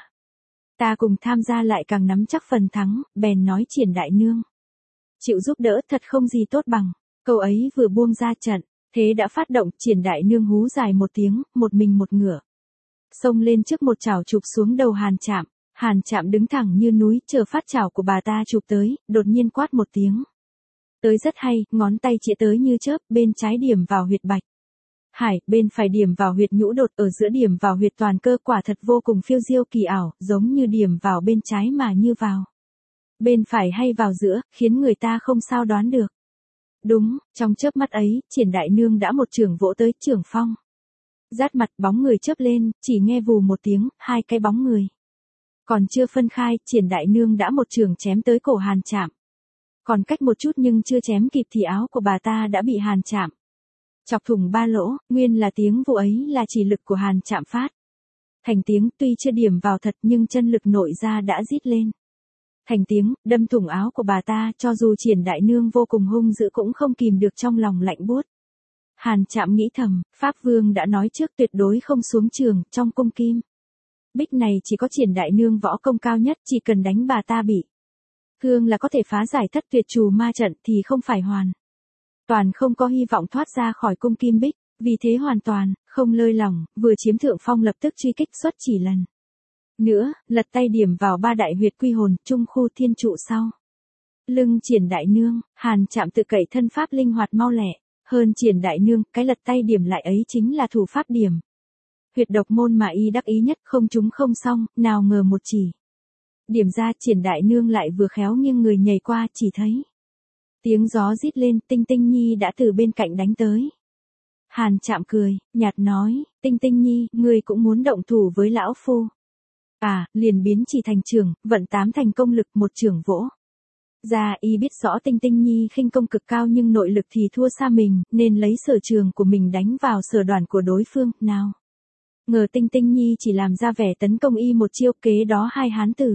ta cùng tham gia lại càng nắm chắc phần thắng, bèn nói Triển Đại Nương chịu giúp đỡ thật không gì tốt bằng. Câu ấy vừa buông ra trận, thế đã phát động. Triển Đại Nương hú dài một tiếng, một mình một ngựa xông lên trước, một chảo chụp xuống đầu Hàn Trạm. Hàn Trạm đứng thẳng như núi, chờ phát chảo của bà ta chụp tới, đột nhiên quát một tiếng tới rất hay, ngón tay chĩa tới như chớp, bên trái điểm vào huyệt bạch hải, bên phải điểm vào huyệt nhũ đột, ở giữa điểm vào huyệt toàn cơ. Quả thật vô cùng phiêu diêu kỳ ảo, giống như điểm vào bên trái mà như vào bên phải hay vào giữa, khiến người ta không sao đoán được. Đúng, trong chớp mắt ấy, Triển Đại Nương đã một chưởng vỗ tới. Chưởng phong rát mặt, bóng người chớp lên, chỉ nghe vù một tiếng, hai cái bóng người Còn chưa phân khai, Triển đại nương đã một trường chém tới cổ Hàn Trạm. Còn cách một chút nhưng chưa chém kịp thì áo của bà ta đã bị Hàn Trạm chọc thủng ba lỗ, nguyên là tiếng vụ ấy là chỉ lực của Hàn Trạm phát thành tiếng, tuy chưa điểm vào thật nhưng chân lực nội ra đã rít lên thành tiếng, đâm thủng áo của bà ta, cho dù Triển đại nương vô cùng hung dữ cũng không kìm được trong lòng lạnh buốt. Hàn Trạm nghĩ thầm, Pháp Vương đã nói trước tuyệt đối không xuống trường, trong cung Kim Bích này chỉ có Triển đại nương võ công cao nhất, chỉ cần đánh bà ta bị thương là có thể phá giải thất tuyệt trù ma trận thì không phải hoàn toàn không có hy vọng thoát ra khỏi cung Kim Bích, vì thế hoàn toàn không lơi lỏng, vừa chiếm thượng phong lập tức truy kích xuất chỉ lần nữa, lật tay điểm vào ba đại huyệt quy hồn, trung khu thiên trụ sau lưng Triển đại nương. Hàn Trạm tự cậy thân pháp linh hoạt mau lẹ hơn Triển đại nương, cái lật tay điểm lại ấy chính là thủ pháp điểm huyệt độc môn mà y đắc ý nhất, không trúng không xong, nào ngờ một chỉ điểm ra, Triển đại nương lại vừa khéo nghiêng người nhảy qua, chỉ thấy tiếng gió rít lên, Tinh Tinh Nhi đã từ bên cạnh đánh tới. Hàn Trạm cười nhạt nói, Tinh Tinh Nhi, ngươi cũng muốn động thủ với lão phu à? Liền biến chỉ thành trường, vận tám thành công lực, một trường vỗ ra. Y biết rõ Tinh Tinh Nhi khinh công cực cao nhưng nội lực thì thua xa mình, nên lấy sở trường của mình đánh vào sở đoàn của đối phương. Nào ngờ Tinh Tinh Nhi chỉ làm ra vẻ tấn công y một chiêu, kế đó hai hán tử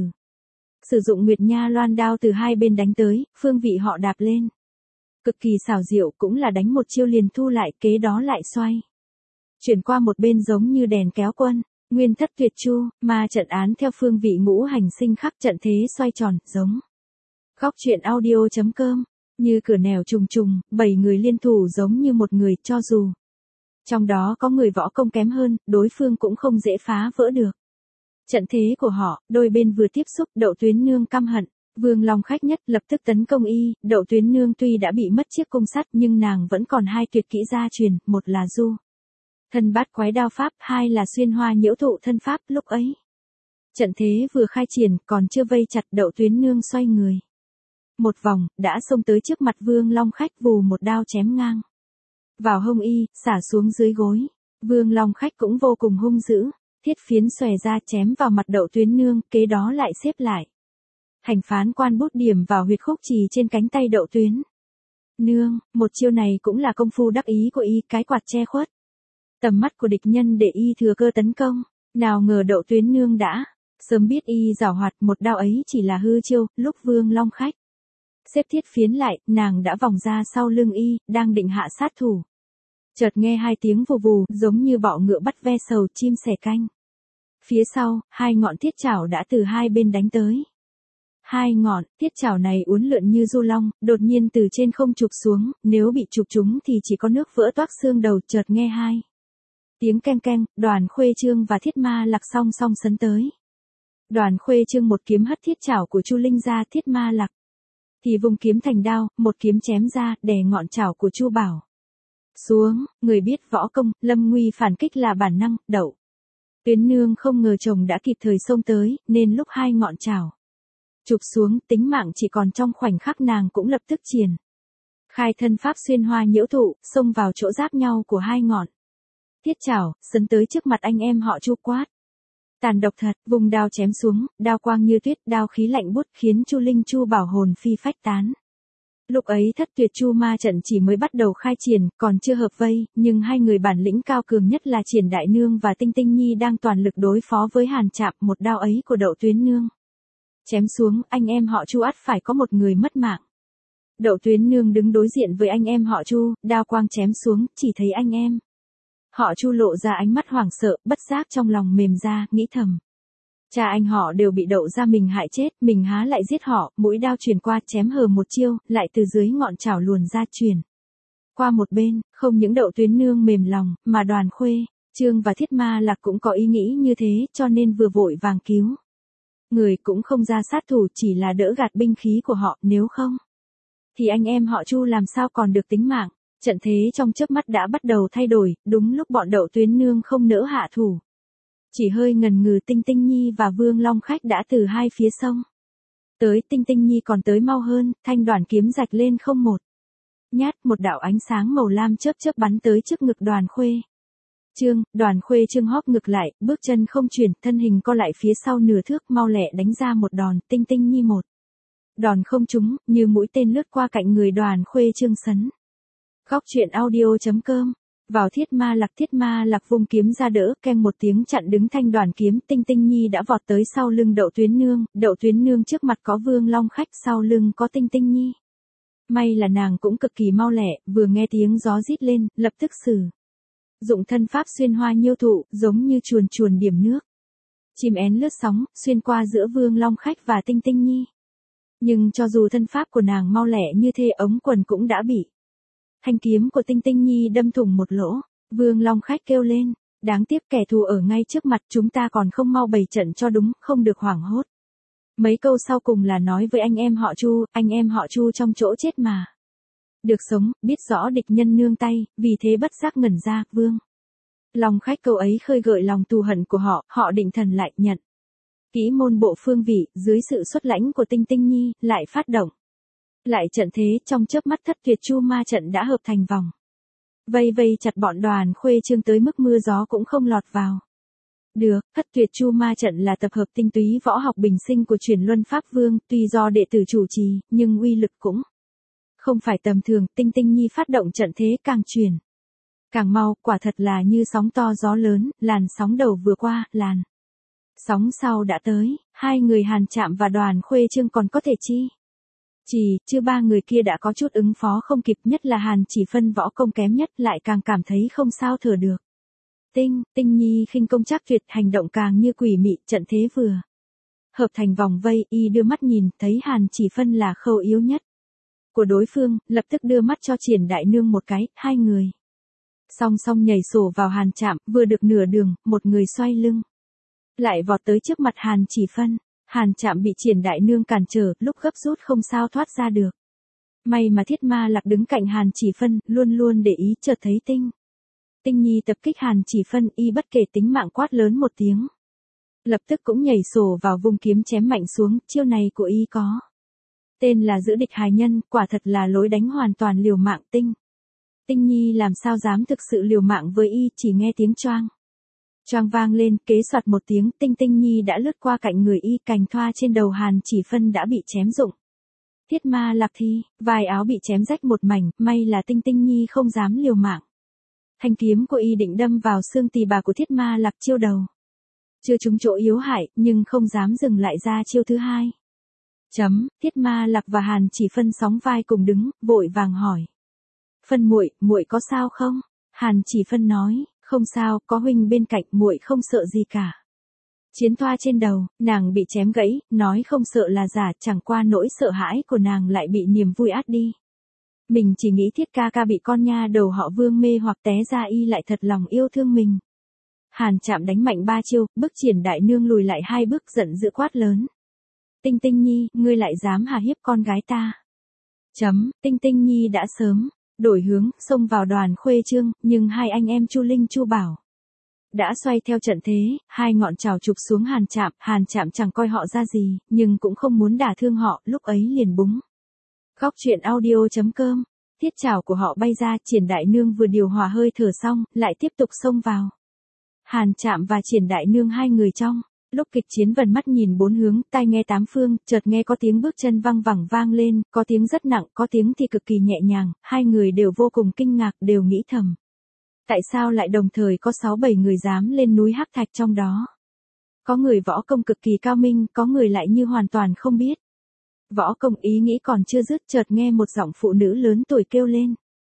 sử dụng Nguyệt Nha loan đao từ hai bên đánh tới, phương vị họ đạp lên cực kỳ xảo diệu, cũng là đánh một chiêu liền thu lại, kế đó lại xoay chuyển qua một bên giống như đèn kéo quân. Nguyên thất tuyệt chu, ma trận án theo phương vị ngũ hành sinh khắc, trận thế xoay tròn, giống góc truyện audio chấm com, như cửa nẻo trùng trùng, bảy người liên thủ giống như một người, cho dù trong đó có người võ công kém hơn, đối phương cũng không dễ phá vỡ được trận thế của họ. Đôi bên vừa tiếp xúc, Đậu Tuyến Nương căm hận Vương Long Khách nhất, lập tức tấn công y. Đậu Tuyến Nương tuy đã bị mất chiếc cung sắt nhưng nàng vẫn còn hai tuyệt kỹ gia truyền, một là du thân bát quái đao pháp, hai là xuyên hoa nhiễu thụ thân pháp. Lúc ấy trận thế vừa khai triển, còn chưa vây chặt, Đậu Tuyến Nương xoay người một vòng, đã xông tới trước mặt Vương Long Khách, vù một đao chém ngang vào hông y, xả xuống dưới gối. Vương Long Khách cũng vô cùng hung dữ, thiết phiến xòe ra chém vào mặt Đậu Tuyến Nương, kế đó lại xếp lại thành phán quan bút điểm vào huyệt khúc trì trên cánh tay Đậu Tuyến Nương. Một chiêu này cũng là công phu đắc ý của y, cái quạt che khuất tầm mắt của địch nhân để y thừa cơ tấn công. Nào ngờ Đậu Tuyến Nương đã sớm biết y giảo hoạt, một đao ấy chỉ là hư chiêu. Lúc Vương Long Khách xếp thiết phiến lại, nàng đã vòng ra sau lưng y, đang định hạ sát thủ. Chợt nghe hai tiếng vù vù, giống như bọ ngựa bắt ve sầu, chim sẻ canh. Phía sau, hai ngọn thiết chảo đã từ hai bên đánh tới. Hai ngọn thiết chảo này uốn lượn như du long, đột nhiên từ trên không chụp xuống, nếu bị chụp trúng thì chỉ có nước vỡ toác xương đầu. Chợt nghe hai tiếng keng keng, Đoàn Khuê Trương và Thiết Ma Lạc song song sấn tới. Đoàn Khuê Trương một kiếm hất thiết chảo của Chu Linh ra, Thiết Ma Lạc thì vùng kiếm thành đao, một kiếm chém ra, đè ngọn chảo của Chu Bảo xuống. Người biết võ công, lâm nguy phản kích là bản năng. Đậu Tuyến Nương không ngờ chồng đã kịp thời xông tới, nên lúc hai ngọn chảo chụp xuống, tính mạng chỉ còn trong khoảnh khắc, nàng cũng lập tức triển khai thân pháp xuyên hoa nhiễu thụ, xông vào chỗ giáp nhau của hai ngọn thiết chảo, sấn tới trước mặt anh em họ Chu, quát tàn độc thật, vùng đao chém xuống, đao quang như tuyết, đao khí lạnh buốt, khiến Chu Linh Chu Bảo hồn phi phách tán. Lúc ấy thất tuyệt chu ma trận chỉ mới bắt đầu khai triển, còn chưa hợp vây, nhưng hai người bản lĩnh cao cường nhất là Triển đại nương và Tinh Tinh Nhi đang toàn lực đối phó với Hàn Trạm. Một đao ấy của Đậu Tuyến Nương chém xuống, anh em họ Chu ắt phải có một người mất mạng. Đậu Tuyến Nương đứng đối diện với anh em họ Chu, đao quang chém xuống, chỉ thấy anh em họ Chu lộ ra ánh mắt hoảng sợ, bất giác trong lòng mềm ra, nghĩ thầm. Cha anh họ đều bị Đậu gia mình hại chết, mình há lại giết họ. Mũi đao truyền qua, chém hờ một chiêu, lại từ dưới ngọn chảo luồn ra truyền qua một bên. Không những Đậu Tuyến Nương mềm lòng, mà Đoàn Khuê Trương và Thiết Ma Lạc cũng có ý nghĩ như thế, cho nên vừa vội vàng cứu người, cũng không ra sát thủ, chỉ là đỡ gạt binh khí của họ. Nếu không thì anh em họ Chu làm sao còn được tính mạng. Trận thế trong chớp mắt đã bắt đầu thay đổi, đúng lúc bọn Đậu Tuyến Nương không nỡ hạ thủ. Chỉ hơi ngần ngừ, Tinh Tinh Nhi và Vương Long Khách đã từ hai phía sông tới. Tinh Tinh Nhi còn tới mau hơn, thanh đoàn kiếm rạch lên không một nhát, một đạo ánh sáng màu lam chớp chớp bắn tới trước ngực Đoàn Khuê Trương, Đoàn Khuê Trương hóp ngực lại, bước chân không chuyển, thân hình co lại phía sau nửa thước, mau lẹ đánh ra một đòn, Tinh Tinh Nhi một. Đòn không trúng, như mũi tên lướt qua cạnh người Đoàn Khuê Trương sấn. Góc truyện audio chấm com. Vào thiết ma lạc, thiết ma lạc vung kiếm ra đỡ, keng một tiếng chặn đứng thanh đoàn kiếm, Tinh Tinh Nhi đã vọt tới sau lưng Đậu Tuyến Nương, Đậu Tuyến Nương trước mặt có Vương Long Khách, sau lưng có Tinh Tinh Nhi. May là nàng cũng cực kỳ mau lẹ, vừa nghe tiếng gió rít lên, lập tức sử dụng thân pháp xuyên hoa nhiêu thụ, giống như chuồn chuồn điểm nước. Chim én lướt sóng, xuyên qua giữa Vương Long Khách và Tinh Tinh Nhi. Nhưng cho dù thân pháp của nàng mau lẹ như thế, ống quần cũng đã bị thanh kiếm của Tinh Tinh Nhi đâm thủng một lỗ. Vương Long Khách kêu lên, đáng tiếc kẻ thù ở ngay trước mặt, chúng ta còn không mau bày trận cho đúng, không được hoảng hốt. Mấy câu sau cùng là nói với anh em họ Chu, anh em họ Chu trong chỗ chết mà được sống, biết rõ địch nhân nương tay, vì thế bất giác ngẩn ra. Vương Long Khách câu ấy khơi gợi lòng thù hận của họ, họ định thần lại, nhận kỹ môn bộ phương vị, dưới sự xuất lãnh của Tinh Tinh Nhi, lại phát động lại trận thế, trong chớp mắt thất tuyệt chu ma trận đã hợp thành vòng vây vây chặt bọn Đoàn Khuê Trương tới mức mưa gió cũng không lọt vào được. Thất tuyệt chu ma trận là tập hợp tinh túy võ học bình sinh của truyền luân pháp vương, tuy do đệ tử chủ trì, nhưng uy lực cũng không phải tầm thường. Tinh Tinh Nhi phát động trận thế càng truyền càng mau, quả thật là như sóng to gió lớn, làn sóng đầu vừa qua, làn sóng sau đã tới, hai người Hàn Trạm và Đoàn Khuê Trương còn có thể chi chỉ, chứ ba người kia đã có chút ứng phó không kịp, nhất là Hàn Chỉ Phân võ công kém nhất lại càng cảm thấy không sao thở được. Tinh, Tinh Nhi khinh công chắc tuyệt, hành động càng như quỷ mị, trận thế vừa hợp thành vòng vây, y đưa mắt nhìn, thấy Hàn Chỉ Phân là khâu yếu nhất của đối phương, lập tức đưa mắt cho Triển Đại Nương một cái, hai người song song nhảy sổ vào Hàn Trạm, vừa được nửa đường, một người xoay lưng lại vọt tới trước mặt Hàn Chỉ Phân. Hàn Trạm bị Triển Đại Nương cản trở, lúc gấp rút không sao thoát ra được. May mà thiết ma lạc đứng cạnh Hàn Chỉ Phân, luôn luôn để ý, chợt thấy Tinh Tinh Nhi tập kích Hàn Chỉ Phân, y bất kể tính mạng quát lớn một tiếng. Lập tức cũng nhảy sổ vào vung kiếm chém mạnh xuống, chiêu này của y có tên là giữ địch hài nhân, quả thật là lối đánh hoàn toàn liều mạng. Tinh Tinh Nhi làm sao dám thực sự liều mạng với y, chỉ nghe tiếng choang choang vang lên, kế soạt một tiếng, Tinh Tinh Nhi đã lướt qua cạnh người y, cành thoa trên đầu Hàn Chỉ Phân đã bị chém rụng. Thiết ma lạc thi, vai áo bị chém rách một mảnh, may là Tinh Tinh Nhi không dám liều mạng. Thanh kiếm của y định đâm vào xương tỳ bà của thiết ma lạc, chiêu đầu chưa trúng chỗ yếu hại, nhưng không dám dừng lại ra chiêu thứ hai. Chấm, thiết ma lạc và Hàn Chỉ Phân sóng vai cùng đứng, vội vàng hỏi. Phân muội, muội có sao không? Hàn Chỉ Phân nói, không sao, có huynh bên cạnh, muội không sợ gì cả. Chiến thoa trên đầu, nàng bị chém gãy, nói không sợ là giả, chẳng qua nỗi sợ hãi của nàng lại bị niềm vui át đi. Mình chỉ nghĩ thiết ca ca bị con nha đầu họ Vương mê hoặc té ra, y lại thật lòng yêu thương mình. Hàn Trạm đánh mạnh ba chiêu, bức Triển Đại Nương lùi lại hai bước, giận dữ quát lớn. Tinh Tinh Nhi, ngươi lại dám hà hiếp con gái ta. Chấm, Tinh Tinh Nhi đã sớm đổi hướng, xông vào Đoàn Khuê Trương, nhưng hai anh em Chu Linh Chu Bảo đã xoay theo trận thế, hai ngọn trảo chụp xuống Hàn Trạm, Hàn Trạm chẳng coi họ ra gì, nhưng cũng không muốn đả thương họ, lúc ấy liền búng. Góc truyện audio chấm com, thiết trảo của họ bay ra, Triển Đại Nương vừa điều hòa hơi thở xong, lại tiếp tục xông vào. Hàn Trạm và Triển Đại Nương hai người trong lúc kịch chiến vần mắt nhìn bốn hướng, tai nghe tám phương, chợt nghe có tiếng bước chân văng vẳng vang lên, có tiếng rất nặng, có tiếng thì cực kỳ nhẹ nhàng, hai người đều vô cùng kinh ngạc, đều nghĩ thầm. Tại sao lại đồng thời có sáu bảy người dám lên núi Hắc Thạch trong đó? Có người võ công cực kỳ cao minh, có người lại như hoàn toàn không biết võ công. Ý nghĩ còn chưa dứt, chợt nghe một giọng phụ nữ lớn tuổi kêu lên.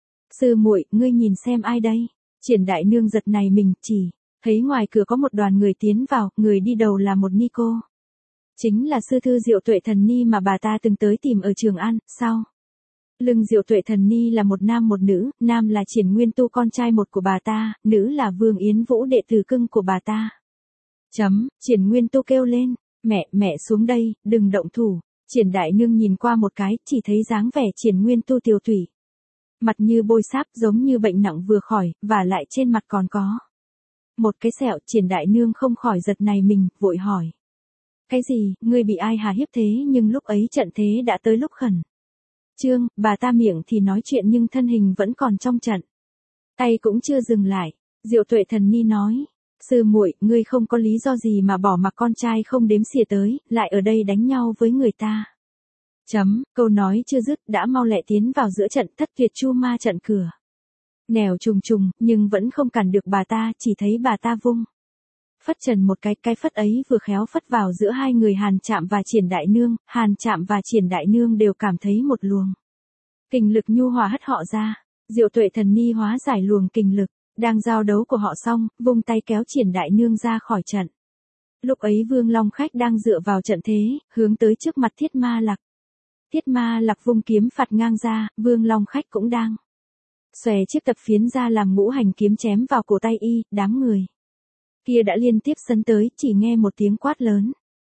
Sư muội, ngươi nhìn xem ai đây? Triển Đại Nương giật này mình, chỉ thấy ngoài cửa có một đoàn người tiến vào, người đi đầu là một ni cô. Chính là sư thư Diệu Tuệ Thần Ni mà bà ta từng tới tìm ở Trường An. Sau lưng Diệu Tuệ Thần Ni là một nam một nữ, nam là Triển Nguyên Tu con trai một của bà ta, nữ là Vương Yến Vũ đệ tử cưng của bà ta. Chấm, Triển Nguyên Tu kêu lên, mẹ, mẹ xuống đây, đừng động thủ. Triển Đại Nương nhìn qua một cái, chỉ thấy dáng vẻ Triển Nguyên Tu tiều tụy, mặt như bôi sáp, giống như bệnh nặng vừa khỏi, và lại trên mặt còn có một cái sẹo. Triển Đại Nương không khỏi giật này mình, vội hỏi. Cái gì, ngươi bị ai hà hiếp thế? Nhưng lúc ấy trận thế đã tới lúc khẩn trương, bà ta miệng thì nói chuyện nhưng thân hình vẫn còn trong trận. Tay cũng chưa dừng lại. Diệu Tuệ Thần Ni nói, sư muội, ngươi không có lý do gì mà bỏ mặc con trai không đếm xỉa tới, lại ở đây đánh nhau với người ta. Chấm, câu nói chưa dứt đã mau lẹ tiến vào giữa trận, thất tuyệt chu ma trận cửa. Nẻo trùng trùng, nhưng vẫn không cản được bà ta, chỉ thấy bà ta vung phất trần một cái, cái phất ấy vừa khéo phất vào giữa hai người Hàn Trạm và Triển Đại Nương, Hàn Trạm và Triển Đại Nương đều cảm thấy một luồng kình lực nhu hòa hất họ ra. Diệu Tuệ Thần Ni hóa giải luồng kình lực, đang giao đấu của họ xong, vung tay kéo Triển Đại Nương ra khỏi trận. Lúc ấy Vương Long Khách đang dựa vào trận thế, hướng tới trước mặt Thiết Ma Lạc. Thiết Ma Lạc vung kiếm phạt ngang ra, Vương Long Khách cũng đang xòe chiếc tập phiến ra làm ngũ hành kiếm chém vào cổ tay y, đám người kia đã liên tiếp sấn tới, chỉ nghe một tiếng quát lớn.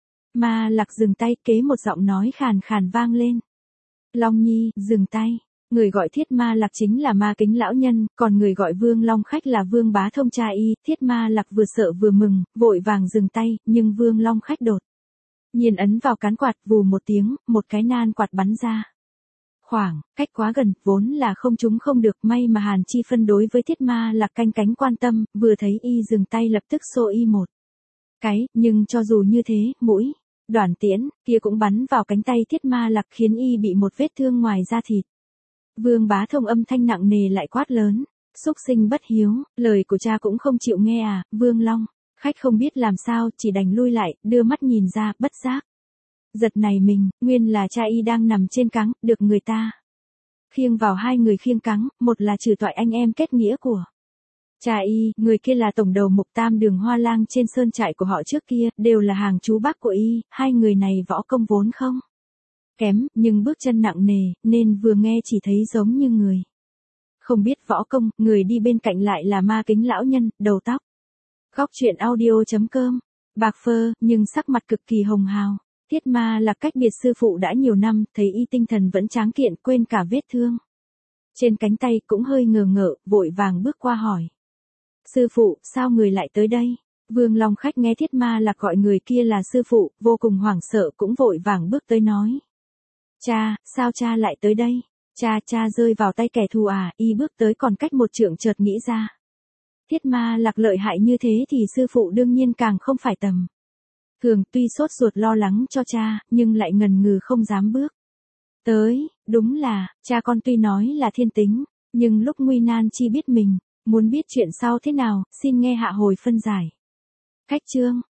Ma Lạc dừng tay, kế một giọng nói khàn khàn vang lên. Long Nhi, dừng tay. Người gọi Thiết Ma Lạc chính là Ma Kính lão nhân, còn người gọi Vương Long Khách là Vương Bá Thông cha y. Thiết Ma Lạc vừa sợ vừa mừng, vội vàng dừng tay, nhưng Vương Long Khách đột nhiên ấn vào cán quạt, vù một tiếng, một cái nan quạt bắn ra. Khoảng, cách quá gần, vốn là không trúng không được, may mà Hàn Chi Phân đối với Thiết Ma Lạc canh cánh quan tâm, vừa thấy y dừng tay lập tức xô y một cái, nhưng cho dù như thế, mũi đoản tiễn kia cũng bắn vào cánh tay Thiết Ma Lạc khiến y bị một vết thương ngoài da thịt. Vương Bá Thông âm thanh nặng nề lại quát lớn, xúc sinh bất hiếu, lời của cha cũng không chịu nghe à. Vương Long Khách không biết làm sao, chỉ đành lui lại, đưa mắt nhìn ra, bất giác giật này mình, nguyên là cha y đang nằm trên cáng, được người ta khiêng vào. Hai người khiêng cáng, một là trừ toại anh em kết nghĩa của cha y, người kia là tổng đầu mục tam đường Hoa Lang trên sơn trại của họ trước kia, đều là hàng chú bác của y. Hai người này võ công vốn không kém, nhưng bước chân nặng nề, nên vừa nghe chỉ thấy giống như người không biết võ công. Người đi bên cạnh lại là Ma Kính lão nhân, đầu tóc góc truyện audio chấm com bạc phơ, nhưng sắc mặt cực kỳ hồng hào. Thiết Ma Lạc cách biệt sư phụ đã nhiều năm, thấy y tinh thần vẫn tráng kiện, quên cả vết thương trên cánh tay, cũng hơi ngờ ngợ, vội vàng bước qua hỏi. Sư phụ, sao người lại tới đây? Vương Long Khách nghe Thiết Ma Lạc gọi người kia là sư phụ, vô cùng hoảng sợ, cũng vội vàng bước tới nói. Cha, sao cha lại tới đây? Cha, cha rơi vào tay kẻ thù à? Y bước tới còn cách một trượng chợt nghĩ ra. Thiết Ma Lạc lợi hại như thế thì sư phụ đương nhiên càng không phải tầm thường, tuy sốt ruột lo lắng cho cha, nhưng lại ngần ngừ không dám bước tới. Đúng là, cha con tuy nói là thiên tính, nhưng lúc nguy nan chi biết mình. Muốn biết chuyện sau thế nào, xin nghe hạ hồi phân giải. Khách chương